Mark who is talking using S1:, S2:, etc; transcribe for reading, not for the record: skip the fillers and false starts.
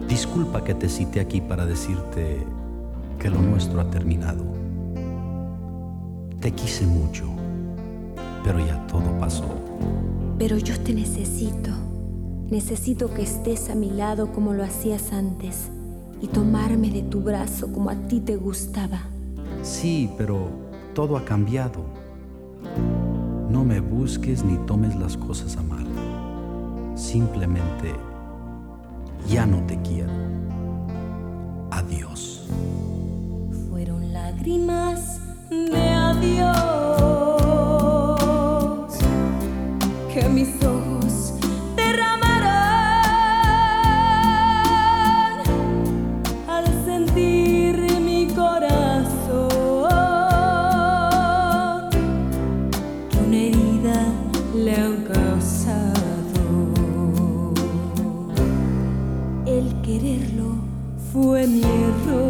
S1: Disculpa que te cité aquí para decirte que lo nuestro ha terminado. Te quise mucho, pero ya todo pasó.
S2: Pero yo te necesito. Necesito que estés a mi lado como lo hacías antes y tomarme de tu brazo como a ti te gustaba.
S1: Sí, pero todo ha cambiado. No me busques ni tomes las cosas a mal. Simplemente ya no te quiero. Adiós.
S2: Fueron lágrimas de adiós que mis ojos derramaron al sentir mi corazón que una herida le han causado. El quererlo fue mi error.